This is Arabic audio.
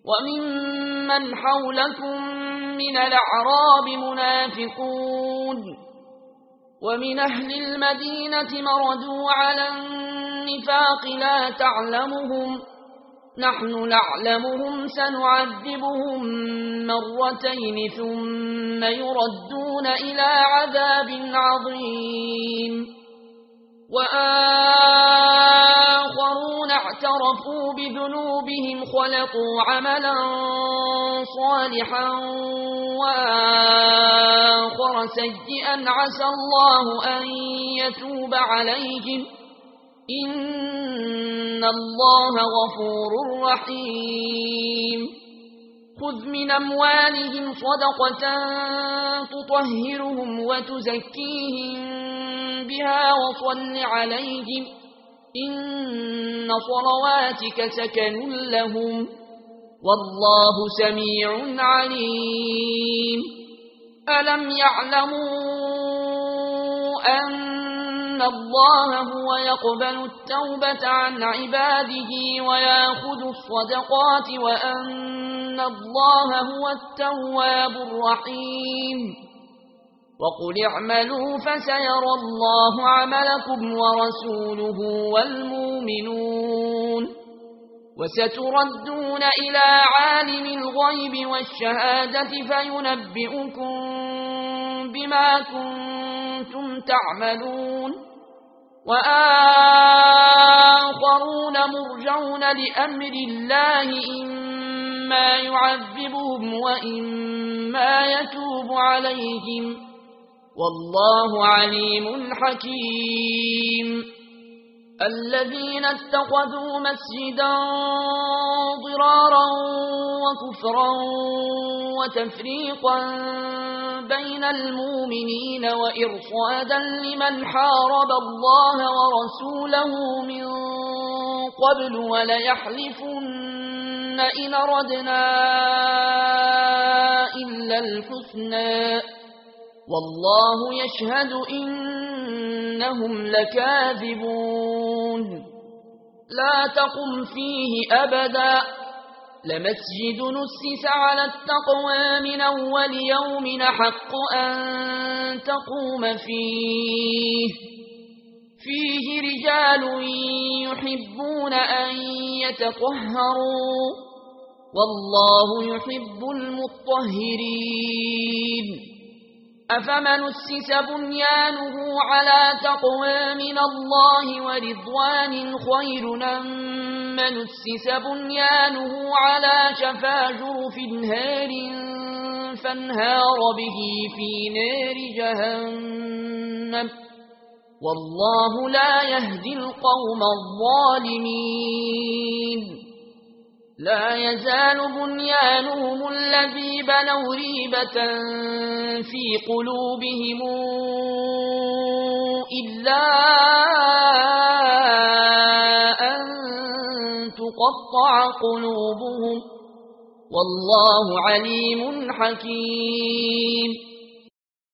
وممن حولكم من الأعراب منافقون ومن أهل المدينة مردوا على النفاق لا تعلمهم نحن نعلمهم سنعذبهم مرتين ثم يردون إلى عذاب عظيم وآخرون اعترفوا بذنوبهم خلقوا عملا صالحا وآخر سيئا عسى الله أن يتوب عليهم إن الله غفور رحيم خذ من أموالهم صدقة تطهرهم وتزكيهم بها وصل عليهم إن صلواتك سكن لهم والله سميع عليم ألم يعلموا أن الله هو يقبل التوبة عن عباده ويأخذ الصدقات وأن الله هو التواب الرحيم وقل اعملوا فسيرى الله عملكم ورسوله والمؤمنون وستردون إلى عالم الغيب والشهادة فينبئكم بما كنتم تعملون وآخرون مرجون لأمر الله إما يعذبهم وإما يتوب عليهم والله عليم حكيم الذين اتخذوا مسجدا ضرارا وكفرا وتفريقا بين المؤمنين وإرصادا لمن حارب الله ورسوله من قبل وليحلفن إن أردنا إلا الحسنى والله يشهد إنهم لكاذبون لا تقم فيه أبدا لمسجد نسس على التقوى من أول يوم حق أن تقوم فيه رجال يحبون أن يتطهروا والله يحب المطهرين أفمن أسس بنيانه على تقوى من الله ورضوان خير أم من أسس بنيانه على شفا جرف هار فانهار به في نار جهنم والله لا يهدي القوم الظالمين لا يزال بنيانهم الذي بنوا ريبة في قلوبهم إلا أن تقطع قلوبهم والله عليم حكيم